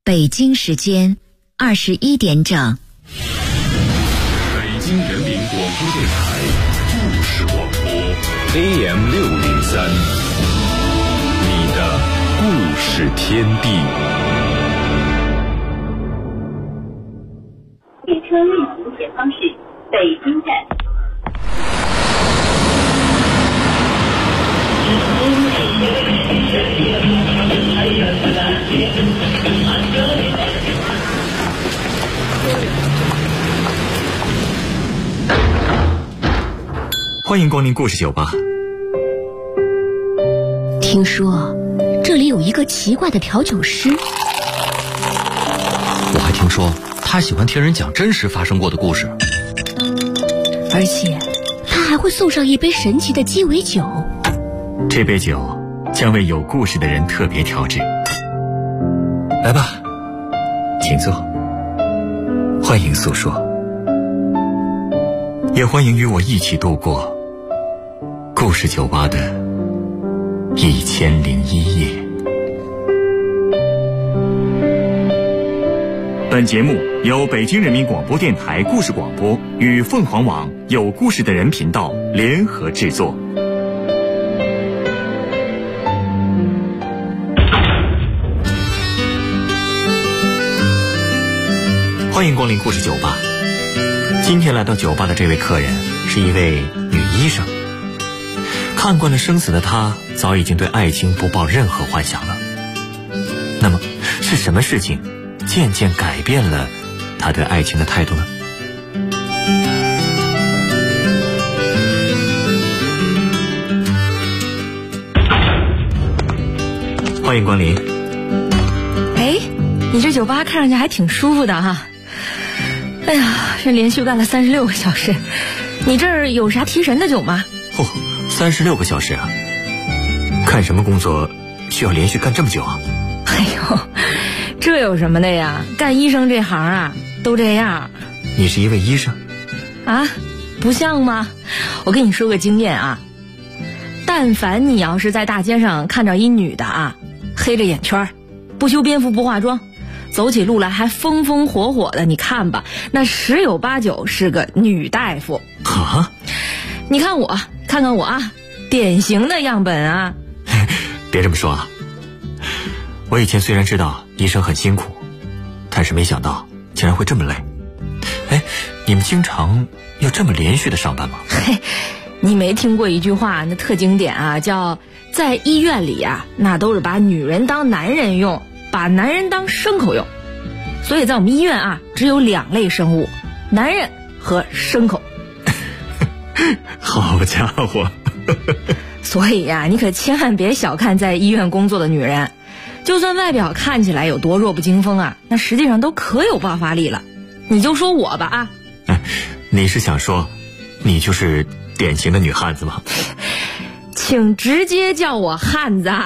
北京时间21点整。 北京人民广播电台故事广播 AM603， 你的故事天地。 列车运行前方是北京站。 欢迎光临故事酒吧。 听说这里有一个奇怪的调酒师， 我还听说他喜欢听人讲真实发生过的故事， 而且他还会送上一杯神奇的鸡尾酒。 这杯酒将为有故事的人特别调制。来吧，请坐，欢迎诉说，也欢迎与我一起度过故事酒吧的1001夜。本节目由北京人民广播电台故事广播与凤凰网有故事的人频道联合制作。欢迎光临故事酒吧。今天来到酒吧的这位客人是一位女医生。看惯了生死的她，早已经对爱情不抱任何幻想了。那么，是什么事情渐渐改变了她对爱情的态度呢？欢迎光临。 哎，你这酒吧看上去还挺舒服的哈。哎呀，这连续干了36个小时，你这儿有啥提神的酒吗 ？36个小时啊！干什么工作需要连续干这么久啊？ 哎呦，这有什么的呀？干医生这行啊，都这样。 你是一位医生？ 啊，不像吗？我跟你说个经验啊，但凡你要是在大街上看着一女的啊，黑着眼圈，不修边幅不化妆，走起路来还风风火火的，你看吧，那10有8九是个女大夫。 啊？ 你看我，看看我啊，典型的样本啊。 别这么说啊，我以前虽然知道医生很辛苦，但是没想到竟然会这么累。哎，你们经常要这么连续的上班吗？ 嘿，你没听过一句话，那特经典啊，叫在医院里啊，那都是把女人当男人用，把男人当牲口用。所以在我们医院啊，只有2类生物，男人和牲口。 好家伙。 所以呀，你可千万别小看在医院工作的女人，就算外表看起来有多弱不禁风啊，那实际上都可有爆发力了。你就说我吧啊。 你是想说你就是典型的女汉子吗？ 请直接叫我汉子。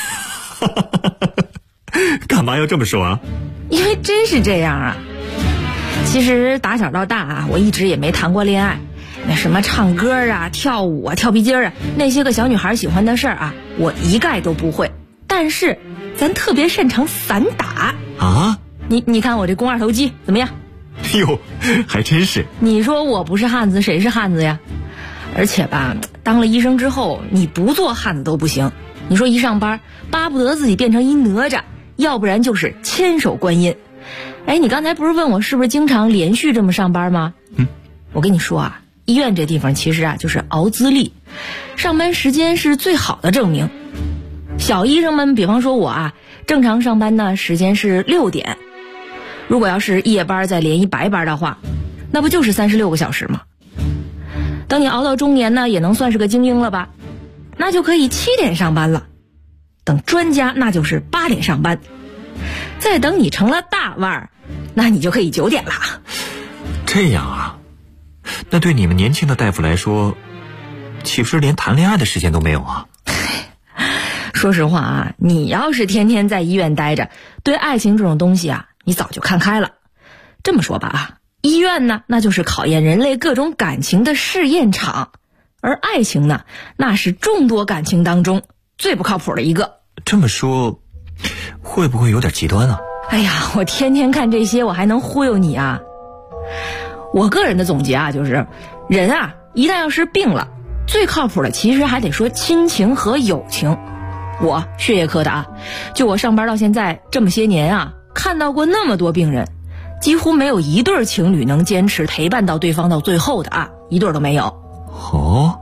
干嘛要这么说啊？ 因为真是这样啊。其实打小到大啊，我一直也没谈过恋爱。那什么唱歌啊、跳舞啊、跳皮筋啊，那些个小女孩喜欢的事儿啊，我一概都不会。但是咱特别擅长散打啊！ 你看我这肱二头肌怎么样？ 哟，还真是。 你说我不是汉子，谁是汉子呀？而且吧，当了医生之后，你不做汉子都不行。你说一上班，巴不得自己变成一哪吒，要不然就是千手观音。哎，你刚才不是问我是不是经常连续这么上班吗？我跟你说啊，医院这地方其实啊就是熬资历，上班时间是最好的证明。小医生们，比方说我啊，正常上班呢时间是6点，如果要是夜班再连一白班的话，那不就是36个小时吗？等你熬到中年呢，也能算是个精英了吧？那就可以7点上班了。等专家那就是8点上班。再等你成了大腕儿，那你就可以9点了。 这样啊？那对你们年轻的大夫来说，岂不是连谈恋爱的时间都没有啊？ 说实话啊，你要是天天在医院待着，对爱情这种东西啊，你早就看开了。这么说吧啊，医院呢，那就是考验人类各种感情的试验场，而爱情呢，那是众多感情当中最不靠谱的一个。 这么说，会不会有点极端啊？ 哎呀，我天天看这些，我还能忽悠你啊？我个人的总结啊，就是人啊，一旦要是病了，最靠谱的其实还得说亲情和友情。我血液科的啊，就我上班到现在这么些年啊，看到过那么多病人，几乎没有一对情侣能坚持陪伴到对方到最后的啊，一对都没有。 哦，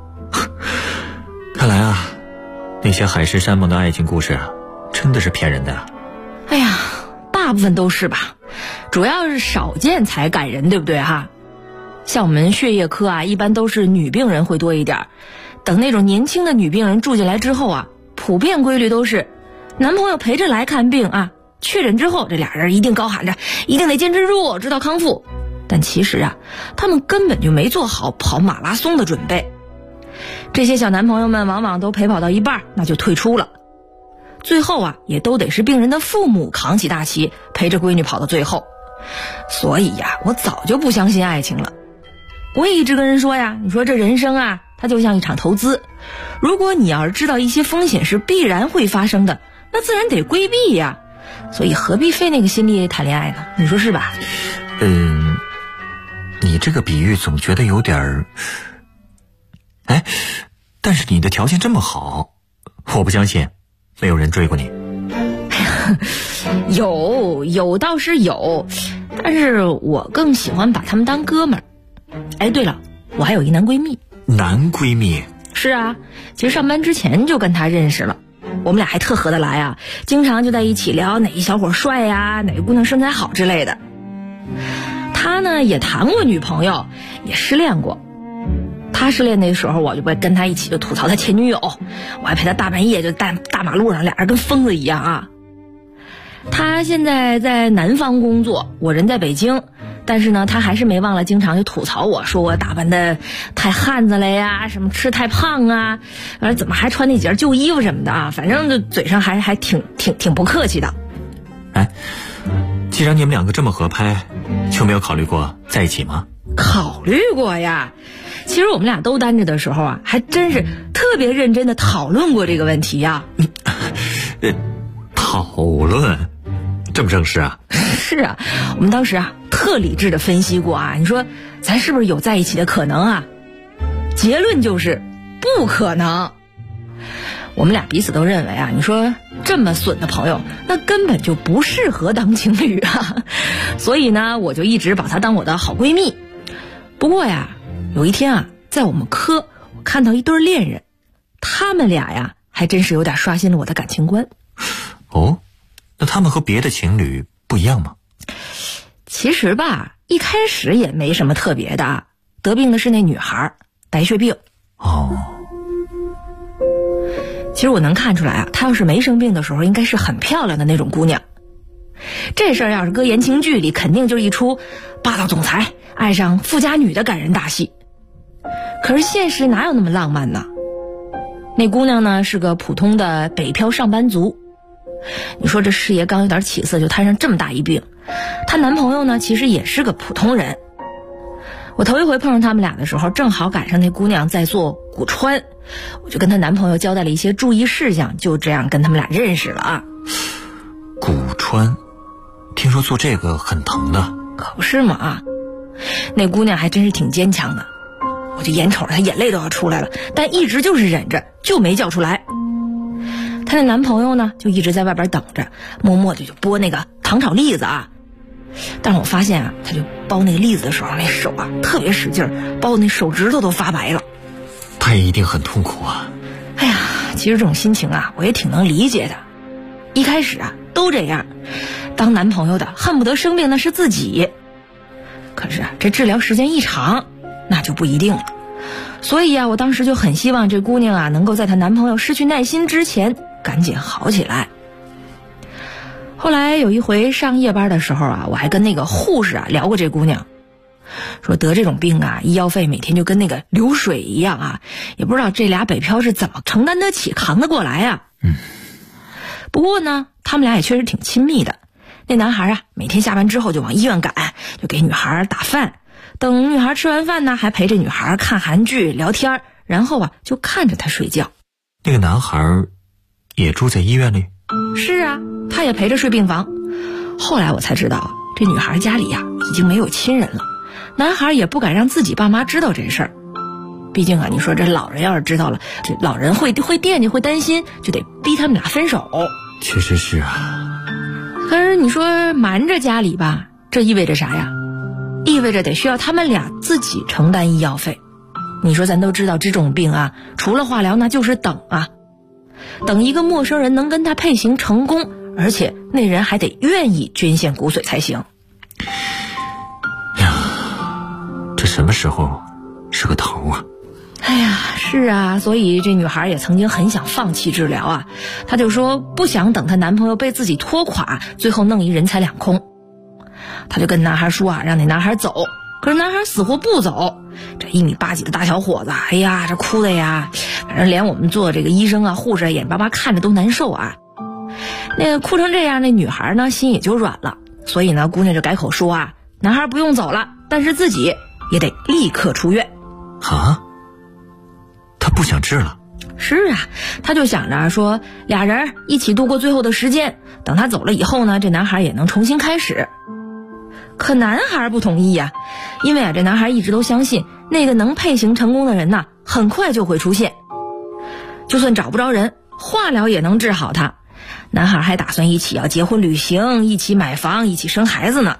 看来啊，那些海誓山盟的爱情故事啊，真的是骗人的啊。 哎呀，大部分都是吧，主要是少见才感人，对不对哈？像我们血液科啊，一般都是女病人会多一点，等那种年轻的女病人住进来之后啊，普遍规律都是男朋友陪着来看病啊，确诊之后这俩人一定高喊着一定得坚持住，直到康复。但其实啊，他们根本就没做好跑马拉松的准备。这些小男朋友们往往都陪跑到一半那就退出了，最后啊也都得是病人的父母扛起大旗陪着闺女跑到最后。所以呀，我早就不相信爱情了。我也一直跟人说呀，你说这人生啊，它就像一场投资，如果你要是知道一些风险是必然会发生的，那自然得规避呀，所以何必费那个心力谈恋爱呢？你说是吧？ 你这个比喻总觉得有点儿，哎，但是你的条件这么好，我不相信没有人追过你。 有倒是有，但是我更喜欢把他们当哥们儿。哎，对了，我还有一男闺蜜。 男闺蜜？ 是啊，其实上班之前就跟他认识了，我们俩还特合得来啊，经常就在一起聊哪一小伙帅呀，哪个姑娘身材好之类的。他呢也谈过女朋友，也失恋过。他失恋那时候，我就会跟他一起就吐槽他前女友，我还陪他大半夜就在大马路上，俩人跟疯子一样啊。他现在在南方工作，我人在北京，但是呢他还是没忘了经常就吐槽我，说我打扮的太汉子了呀，什么吃太胖啊，怎么还穿那几件旧衣服什么的啊，反正就嘴上还挺不客气的。 哎，既然你们两个这么合拍，就没有考虑过在一起吗？ 考虑过呀，其实我们俩都单着的时候啊，还真是特别认真的讨论过这个问题呀。 讨论这么正式啊？ 是啊，我们当时啊特理智的分析过啊，你说咱是不是有在一起的可能啊？结论就是不可能。我们俩彼此都认为啊，你说这么损的朋友，那根本就不适合当情侣啊。所以呢，我就一直把她当我的好闺蜜。不过呀，有一天啊，在我们科我看到一对恋人，他们俩呀还真是有点刷新了我的感情观。 哦，那他们和别的情侣不一样吗？ 其实吧，一开始也没什么特别的，得病的是那女孩，白血病。 哦， 其实我能看出来啊，她要是没生病的时候，应该是很漂亮的那种姑娘。这事儿要是搁言情剧里，肯定就是一出霸道总裁爱上富家女的感人大戏。可是现实哪有那么浪漫呢？那姑娘呢是个普通的北漂上班族，你说这事业刚有点起色就摊上这么大一病。她男朋友呢其实也是个普通人。我头一回碰上他们俩的时候，正好赶上那姑娘在做骨穿，我就跟她男朋友交代了一些注意事项，就这样跟他们俩认识了啊。 骨穿，听说做这个很疼的。 可不是嘛啊，那姑娘还真是挺坚强的，我就眼瞅着她眼泪都要出来了，但一直就是忍着，就没叫出来。她那男朋友呢就一直在外边等着，默默的就剥那个糖炒栗子啊。但是我发现啊，她就剥那个栗子的时候，那手啊特别使劲，剥那手指头都发白了。 她也一定很痛苦啊。 哎呀，其实这种心情啊我也挺能理解的。一开始啊都这样，当男朋友的恨不得生病的是自己，可是啊这治疗时间一长那就不一定了。所以啊我当时就很希望这姑娘啊能够在她男朋友失去耐心之前赶紧好起来。后来有一回上夜班的时候啊，我还跟那个护士啊聊过这姑娘，说得这种病啊，医药费每天就跟那个流水一样啊，也不知道这俩北漂是怎么承担得起扛得过来啊。不过呢他们俩也确实挺亲密的。那男孩啊每天下班之后就往医院赶，就给女孩打饭，等女孩吃完饭呢还陪着女孩看韩剧聊天，然后啊就看着她睡觉。 那个男孩也住在医院里？ 是啊，他也陪着睡病房。 后来我才知道，这女孩家里呀已经没有亲人了，男孩也不敢让自己爸妈知道这事儿。毕竟啊，你说这老人要是知道了，这老人会惦记，会担心，就得逼他们俩分手。 确实是啊。 可是你说瞒着家里吧，这意味着啥呀？意味着得需要他们俩自己承担医药费。你说咱都知道这种病啊，除了化疗那就是等啊，等一个陌生人能跟他配型成功，而且那人还得愿意捐献骨髓才行。 呀，这什么时候是个头啊？ 哎呀，是啊，所以这女孩也曾经很想放弃治疗啊，她就说不想等她男朋友被自己拖垮，最后弄一人财两空。她就跟男孩说啊，让那男孩走，可是男孩死活不走。这1米8几的大小伙子，哎呀，这哭的呀，反正连我们做这个医生啊护士眼巴巴看着都难受啊。那哭成这样，那女孩呢心也就软了，所以呢姑娘就改口说啊，男孩不用走了，但是自己也得立刻出院。 啊？他不想治了？ 是啊，他就想着说俩人一起度过最后的时间，等他走了以后呢，这男孩也能重新开始。可男孩不同意呀，因为啊这男孩一直都相信那个能配型成功的人呐，很快就会出现。就算找不着人，化疗也能治好他。男孩还打算一起要结婚旅行，一起买房，一起生孩子呢。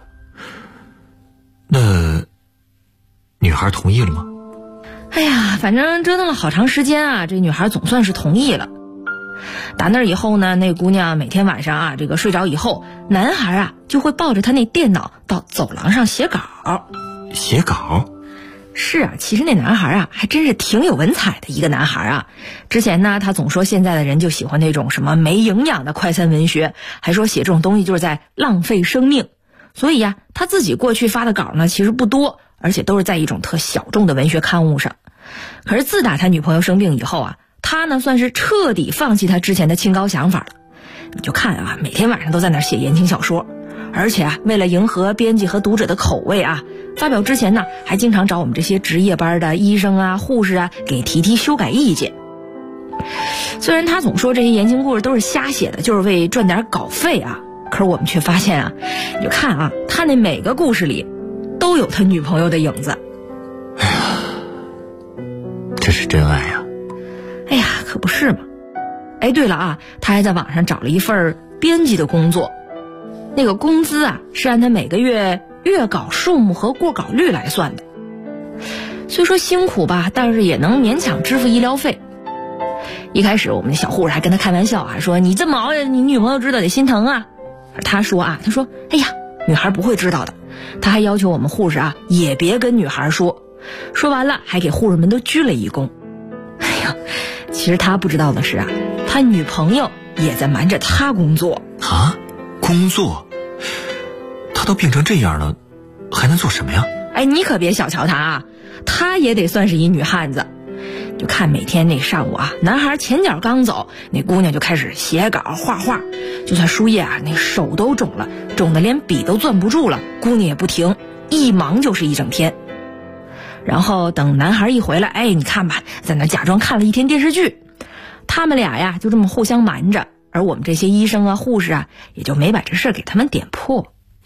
那女孩同意了吗？ 哎呀，反正折腾了好长时间啊，这女孩总算是同意了。打那以后呢，那姑娘每天晚上啊，这个睡着以后，男孩啊就会抱着他那电脑到走廊上写稿。 写稿？ 是啊，其实那男孩啊还真是挺有文采的一个男孩啊。之前呢，他总说现在的人就喜欢那种什么没营养的快餐文学，还说写这种东西就是在浪费生命。所以呀，他自己过去发的稿呢其实不多，而且都是在一种特小众的文学刊物上。可是自打他女朋友生病以后啊，他呢算是彻底放弃他之前的清高想法了。你就看啊，每天晚上都在那写言情小说，而且啊为了迎合编辑和读者的口味啊，发表之前呢还经常找我们这些值夜班的医生啊护士啊给提修改意见。虽然他总说这些言情故事都是瞎写的，就是为赚点稿费啊，可是我们却发现啊，你就看啊，他那每个故事里都有他女朋友的影子。 哎呀，这是真爱呀！ 哎呀，可不是嘛。哎，对了啊，他还在网上找了一份编辑的工作，那个工资啊是按他每个月阅稿数目和过稿率来算的。虽说辛苦吧，但是也能勉强支付医疗费。一开始我们的小护士还跟他开玩笑啊，说你这么熬夜，你女朋友知道得心疼啊。他说哎呀，女孩不会知道的。他还要求我们护士啊也别跟女孩说。说完了还给护士们都鞠了一躬。哎呀，其实他不知道的是啊，他女朋友也在瞒着他工作啊。工作？他都病成这样了，还能做什么呀？ 哎，你可别小瞧他啊，他也得算是一女汉子。就看每天那上午啊，男孩前脚刚走，那姑娘就开始写稿画画，就算输液啊，那手都肿了，肿得连笔都攥不住了，姑娘也不停，一忙就是一整天。然后等男孩一回来，哎，你看吧，在那假装看了一天电视剧。他们俩呀就这么互相瞒着，而我们这些医生啊护士啊也就没把这事给他们点破。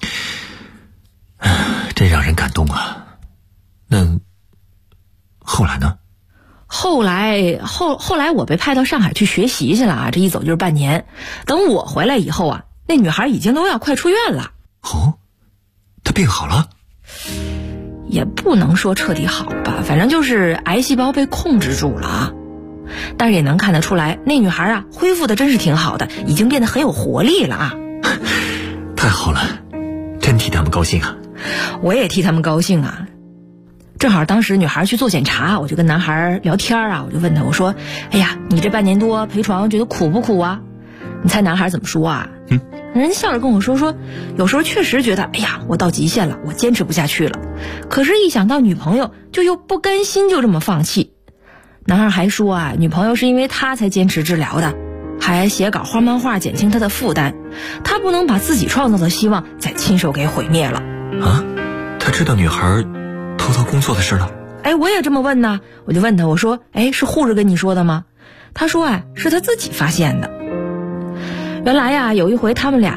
真让人感动啊。那后来呢？ 后来我被派到上海去学习去了啊，这一走就是半年。等我回来以后啊，那女孩已经都要快出院了。 哦，她病好了？ 也不能说彻底好吧，反正就是癌细胞被控制住了啊。但是也能看得出来，那女孩啊恢复的真是挺好的，已经变得很有活力了啊。 太好了，真替他们高兴啊。 我也替他们高兴啊。正好当时女孩去做检查，我就跟男孩聊天啊，我就问他，我说哎呀，你这半年多陪床觉得苦不苦啊？你猜男孩怎么说啊？人笑着跟我说有时候确实觉得哎呀我到极限了，我坚持不下去了，可是一想到女朋友就又不甘心就这么放弃。男孩还说啊，女朋友是因为他才坚持治疗的，还写稿画漫画减轻他的负担，他不能把自己创造的希望再亲手给毁灭了啊。他知道女孩偷偷工作的事了？ 哎，我也这么问呢。我就问他，我说哎，是护士跟你说的吗？他说是他自己发现的。原来呀，有一回他们俩呀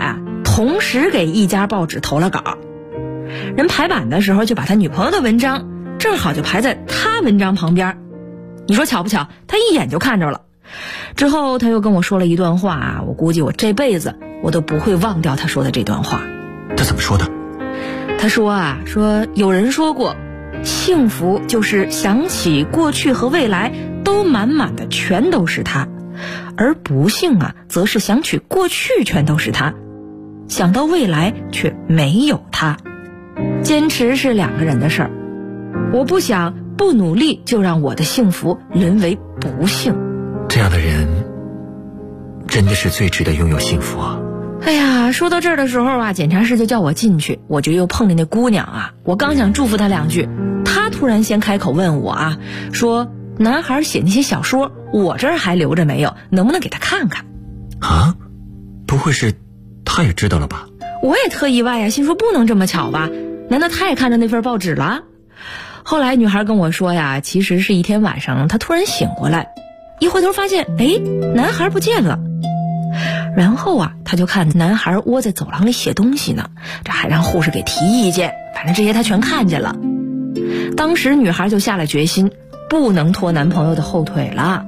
同时给一家报纸投了稿。人排版的时候就把他女朋友的文章正好就排在他文章旁边，你说巧不巧？他一眼就看着了。之后他又跟我说了一段话啊，我估计我这辈子我都不会忘掉他说的这段话。 他怎么说的？ 他说有人说过，幸福就是想起过去和未来都满满的全都是他，而不幸啊，则是想起过去全都是他，想到未来却没有他。坚持是两个人的事儿，我不想不努力就让我的幸福沦为不幸。 这样的人真的是最值得拥有幸福啊。 哎呀，说到这儿的时候啊，检察室就叫我进去，我就又碰见那姑娘啊，我刚想祝福她2句，她突然先开口问我啊，说男孩写那些小说我这儿还留着没有，能不能给他看看啊？不会是他也知道了吧？ 我也特意外呀，心说不能这么巧吧，难道他也看着那份报纸了？后来女孩跟我说呀，其实是一天晚上她突然醒过来，一回头发现男孩不见了。然后啊，他就看男孩窝在走廊里写东西呢，这还让护士给提意见，反正这些他全看见了。当时女孩就下了决心，不能拖男朋友的后腿了。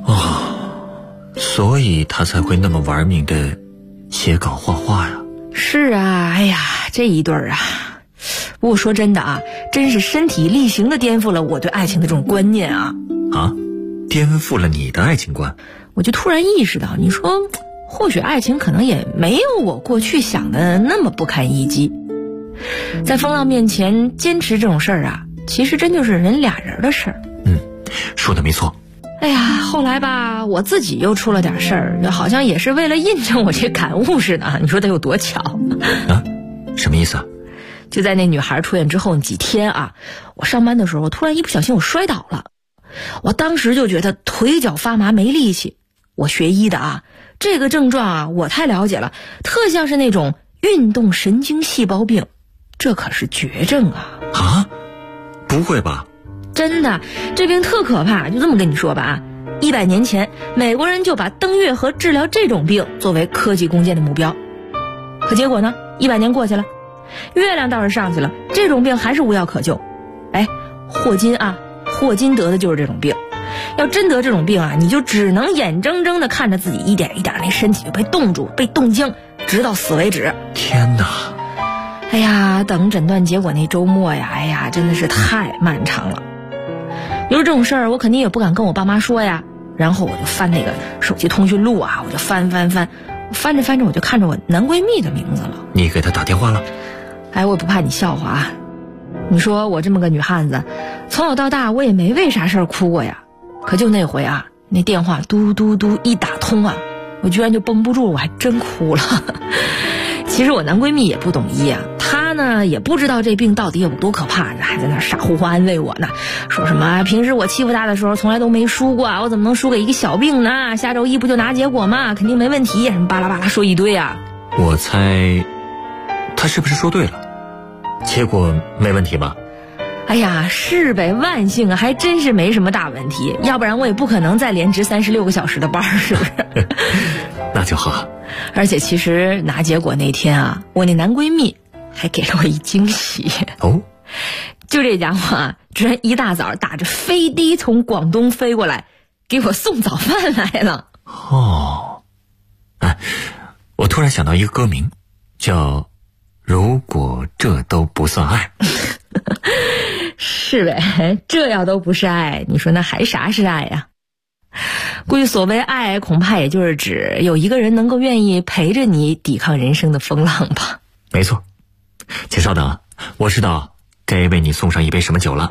所以他才会那么玩命的写稿画画呀。 是啊，哎呀，这一对儿啊，不过说真的啊，真是身体力行的颠覆了我对爱情的这种观念啊。 啊？颠覆了你的爱情观？ 我就突然意识到，你说或许爱情可能也没有我过去想的那么不堪一击。在风浪面前坚持这种事儿啊，其实真就是人俩人的事儿。 说的没错。 哎呀，后来吧，我自己又出了点事儿，好像也是为了印证我这感悟似的。你说得有多巧啊？什么意思啊？ 就在那女孩出院之后几天啊，我上班的时候突然一不小心我摔倒了，我当时就觉得腿脚发麻没力气。我学医的啊，这个症状啊我太了解了，特像是那种运动神经细胞病，这可是绝症啊。 啊？不会吧？ 真的，这病特可怕。就这么跟你说吧啊，100年前美国人就把登月和治疗这种病作为科技攻坚的目标，可结果呢，100年过去了，月亮倒是上去了，这种病还是无药可救。霍金得的就是这种病。要真得这种病啊，你就只能眼睁睁地看着自己一点一点那身体就被冻住，被冻僵，直到死为止。 天哪！ 哎呀，等诊断结果那周末呀，哎呀，真的是太漫长了。有这种事儿，我肯定也不敢跟我爸妈说呀。然后我就翻那个手机通讯录啊，我就翻着翻着，我就看着我男闺蜜的名字了。 你给他打电话了？ 我也不怕你笑话啊。你说我这么个女汉子，从小到大我也没为啥事儿哭过呀。可就那回啊，那电话嘟嘟嘟一打通啊，我居然就绷不住，我还真哭了。其实我男闺蜜也不懂医啊，他呢也不知道这病到底有多可怕，还在那傻乎乎安慰我呢，说什么平时我欺负他的时候从来都没输过，我怎么能输给一个小病呢？下周一不就拿结果吗？肯定没问题，什么巴拉巴拉说一堆啊。 我猜他是不是说对了？结果没问题吧？ 哎呀，是呗，万幸啊，还真是没什么大问题，要不然我也不可能再连值36个小时的班，是不是？ 那就好。 而且其实拿结果那天啊，我那男闺蜜还给了我一惊喜哦。 就这家伙啊，居然一大早打着飞的从广东飞过来，给我送早饭来了。 我突然想到一个歌名，叫如果这都不算爱。 是呗，这要都不是爱，你说那还啥是爱呀？估计所谓爱，恐怕也就是指有一个人能够愿意陪着你抵抗人生的风浪吧。 没错，请稍等，我知道该为你送上一杯什么酒了。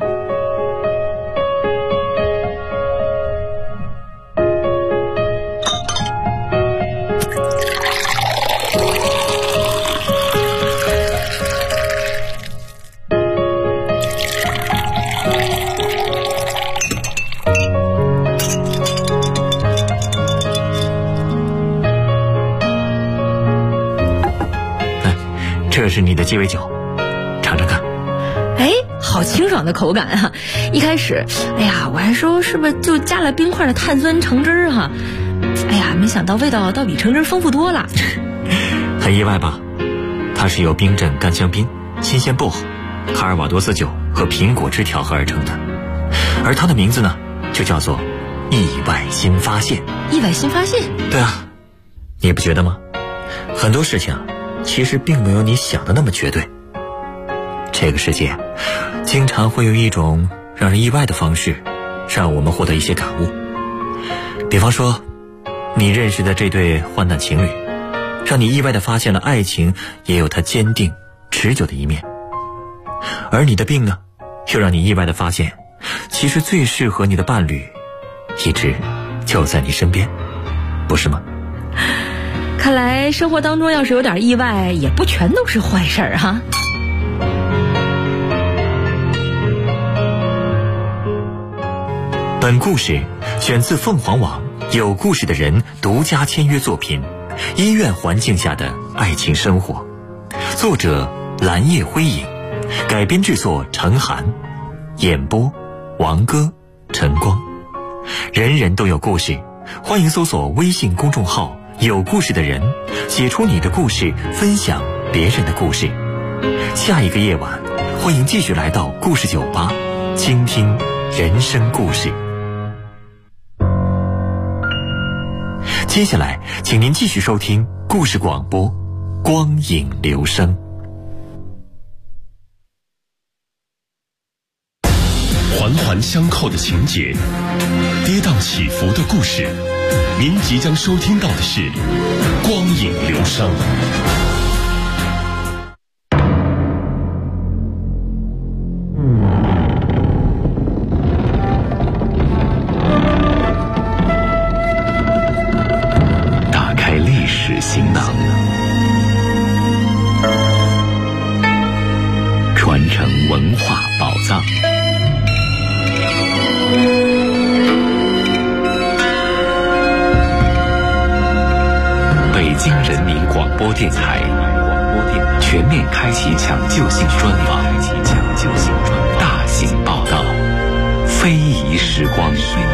这是你的鸡尾酒，尝尝看。 好清爽的口感啊！一开始，我还说是不是就加了冰块的碳酸橙汁哈？没想到味道倒比橙汁丰富多了。 很意外吧？ 它是由冰镇干香槟、新鲜薄荷、卡尔瓦多斯酒和苹果汁调和而成的，而它的名字呢，就叫做意外新发现。 意外新发现？ 对啊，你不觉得吗？很多事情其实并没有你想的那么绝对。这个世界经常会有一种让人意外的方式，让我们获得一些感悟。比方说，你认识的这对患难情侣，让你意外地发现了爱情也有它坚定持久的一面。而你的病呢，又让你意外地发现，其实最适合你的伴侣一直就在你身边，不是吗？ 看来生活当中要是有点意外，也不全都是坏事儿哈。 本故事选自凤凰网有故事的人独家签约作品《医院环境下的爱情生活》，作者蓝叶辉影，改编制作陈寒，演播王歌、陈光。人人都有故事，欢迎搜索微信公众号有故事的人，写出你的故事，分享别人的故事。下一个夜晚，欢迎继续来到故事酒吧，倾听人生故事。接下来请您继续收听故事广播光影留声。 环环相扣的情节，跌宕起伏的故事，您即将收听到的是光影留声。打开历史行囊，传承文化宝藏。北京人民广播电台全面开启抢救性专访，大型报道，非遗时光。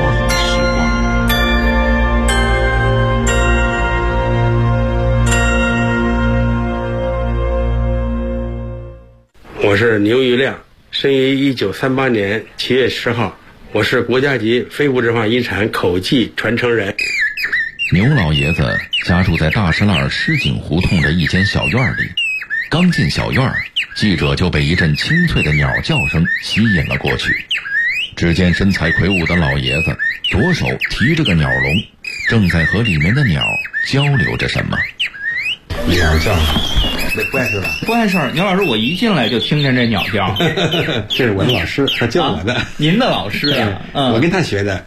我是牛玉亮，生于1938年7月10号，我是国家级非物质文化遗产口技传承人。 牛老爷子家住在大石栏狮井胡同的一间小院里，刚进小院，记者就被一阵清脆的鸟叫声吸引了过去。只见身材魁梧的老爷子左手提着个鸟笼，正在和里面的鸟交流着什么。 鸟叫，不碍事吧？ 不碍事儿。牛老师，我一进来就听见这鸟叫。 这是我的老师，他教我的。 您的老师呀？ 我跟他学的。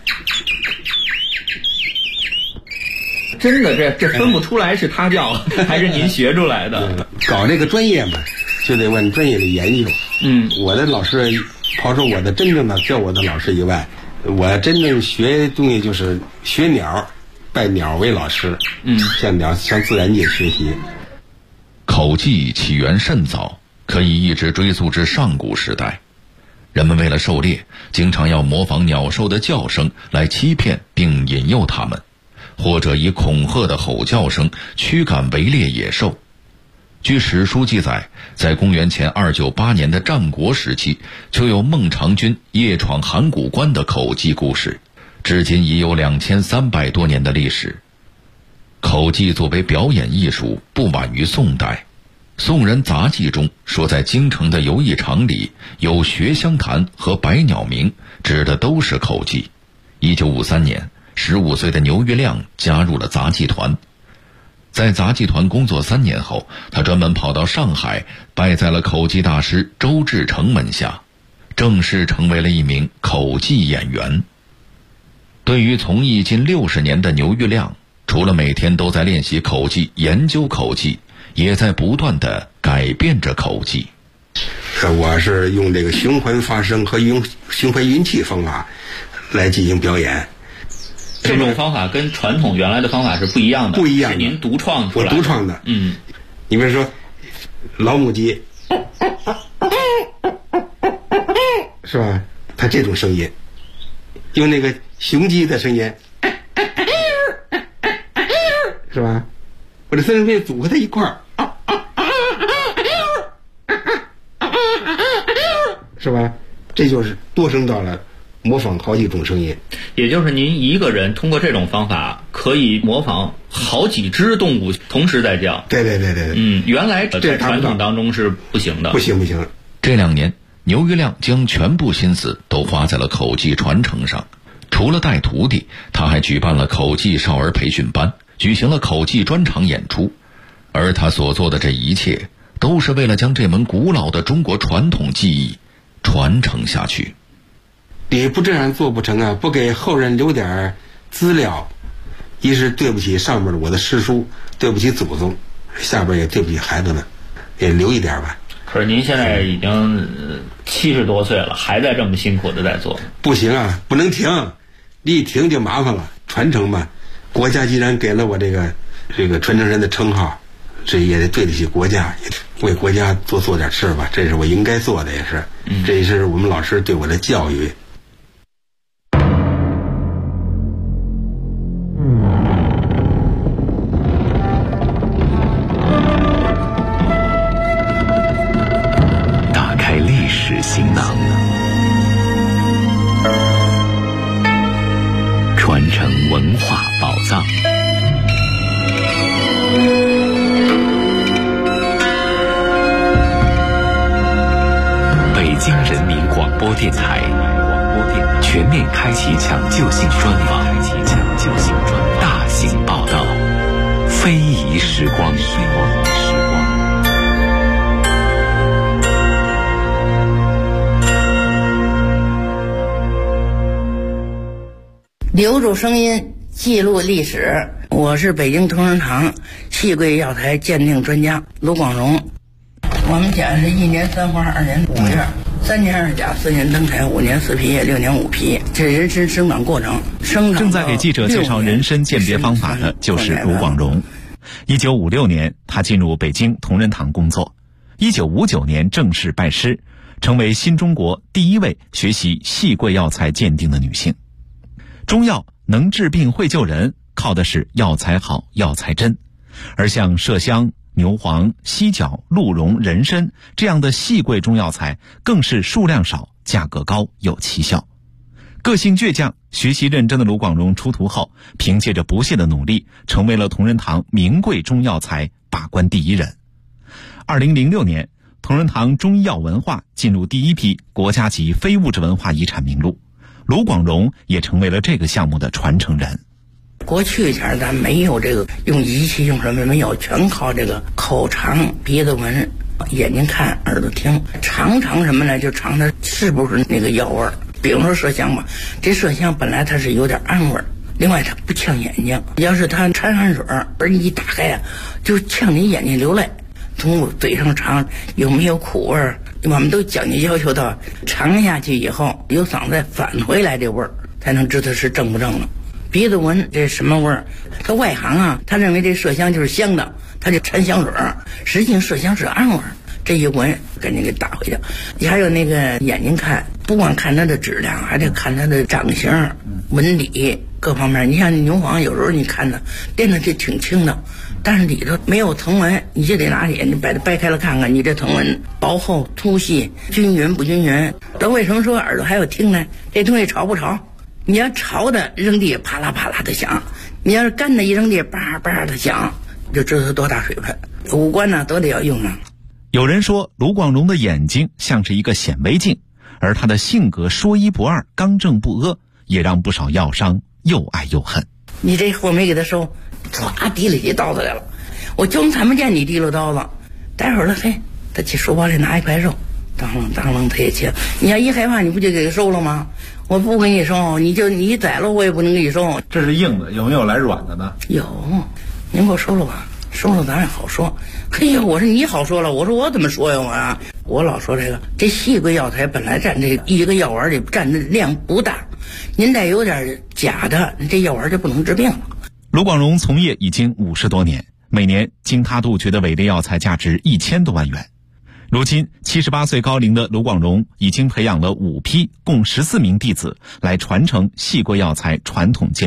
真的，这分不出来是他叫还是您学出来的。 搞这个专业嘛，就得问专业的研究。我的老师，抛出我的真正的教我的老师以外，我真正学东西就是学鸟，拜鸟为老师。向自然界学习。 口技起源甚早，可以一直追溯至上古时代。人们为了狩猎，经常要模仿鸟兽的叫声来欺骗并引诱它们，或者以恐吓的吼叫声驱赶围猎野兽。据史书记载，在公元前298年的战国时期，就有孟尝君夜闯函谷关的口技故事，至今已有2300多年的历史。口技作为表演艺术，不晚于宋代。宋人杂记中说，在京城的游艺场里有学香坛和百鸟鸣，指的都是口技。1953年，15岁的牛玉亮加入了杂技团。在杂技团工作3年后，他专门跑到上海，拜在了口技大师周志成门下，正式成为了一名口技演员。对于从艺近60年的牛玉亮，除了每天都在练习口技、研究口技，也在不断地改变着口技。 我是用这个循环发声和用循环运气方法来进行表演。 这种方法跟传统原来的方法是不一样的。不一样的，是您独创出来的。 我独创的。你比如说老母鸡，是吧？它这种声音，用那个雄鸡的声音，是吧？我这3声可以组合在一块儿， 是吧？这就是多声道了，模仿好几种声音。 也就是您一个人通过这种方法可以模仿好几只动物同时在叫。 对。 原来在传统当中是不行的。 不行。 这2年，牛于亮将全部心思都花在了口技传承上。除了带徒弟，他还举办了口技少儿培训班，举行了口技专场演出。而他所做的这一切，都是为了将这门古老的中国传统技艺传承下去。 你不这样做不成啊！不给后人留点资料，一是对不起上面的我的师叔，对不起祖宗，下边也对不起孩子们，也留一点吧。 可是您现在已经70多岁了，还在这么辛苦的在做。 不行啊，不能停，你一停就麻烦了。传承嘛，国家既然给了我这个传承人的称号，这也得对得起国家，为国家做点事吧，这是我应该做的，也是，这也是我们老师对我的教育。 打开历史行囊，传承文化宝藏。北京人民广播电台全面开启抢救性专访，大型报道，非遗时光。 留住声音，记录历史。我是北京同仁堂戏桂药材鉴定专家卢广荣。我们讲是1年3花，2年5月，3年2甲，4年登台，5年4批，6年5批。这人参生长过程， 正在给记者介绍人参鉴别方法的就是卢广荣。1956年，他进入北京同仁堂工作。1959年正式拜师，成为新中国第1位学习戏桂药材鉴定的女性。中药能治病会救人，靠的是药材好、药材真。而像麝香、牛黄、犀角、鹿茸、人参这样的细贵中药材，更是数量少、价格高、有奇效。个性倔强、学习认真的卢广荣出徒后，凭借着不懈的努力，成为了同仁堂名贵中药材把关第1人。2006年，同仁堂中医药文化进入第1批国家级非物质文化遗产名录，卢广荣也成为了这个项目的传承人。 过去前咱没有这个用仪器用什么没有，全靠这个口尝、鼻子闻、眼睛看、耳朵听，尝什么呢？就尝它是不是那个药味儿。比如说麝香吧，这麝香本来它是有点暗味儿，另外它不呛眼睛，要是它掺汗水而你一打开啊，就呛你眼睛流泪。从嘴上尝有没有苦味儿，我们都讲究要求到尝下去以后由嗓子返回来这味儿，才能知道是正不正了。鼻子闻这什么味儿？他外行啊，他认为这麝香就是香的，他就掺香水，实际上麝香是暗味儿。这一闻赶紧给打回去。你还有那个眼睛看，不光看它的质量，还得看它的长形、纹理各方面。你像牛黄，有时候你看它掂的就挺轻的，但是里头没有藤纹，你就得拿眼睛把它掰开了看看，你这藤纹薄厚、粗细、均匀不均匀。咱为什么说耳朵还有听呢？这东西潮不潮？你要潮的扔地啪啦啪啦的响，你要是干的一扔地叭叭的响，就知道它多大水分。五官呢都得要用上。 有人说卢广荣的眼睛像是一个显微镜，而他的性格说一不二、刚正不阿，也让不少药商又爱又恨。 你这货没给他收，唰提了起刀子来了，我就看不见你提了刀子。待会儿了，嘿，他去书包里拿一块肉，当啷当啷他也切。你要一害怕，你不就给他收了吗？我不给你收，你宰了我也不能给你收。 这是硬的，有没有来软的呢？ 有，您给我收了吧，收了咱也好说。嘿呀，我说你好说了，我说我怎么说呀我老说这细桂药材本来占这一个药丸里占的量不大，您再有点假的，这药丸就不能治病了。 卢广荣从业已经50多年，每年经他杜绝的伪劣药材价值1000多万元。如今78岁高龄的卢广荣已经培养了5批共14名弟子来传承细桂药材传统鉴别。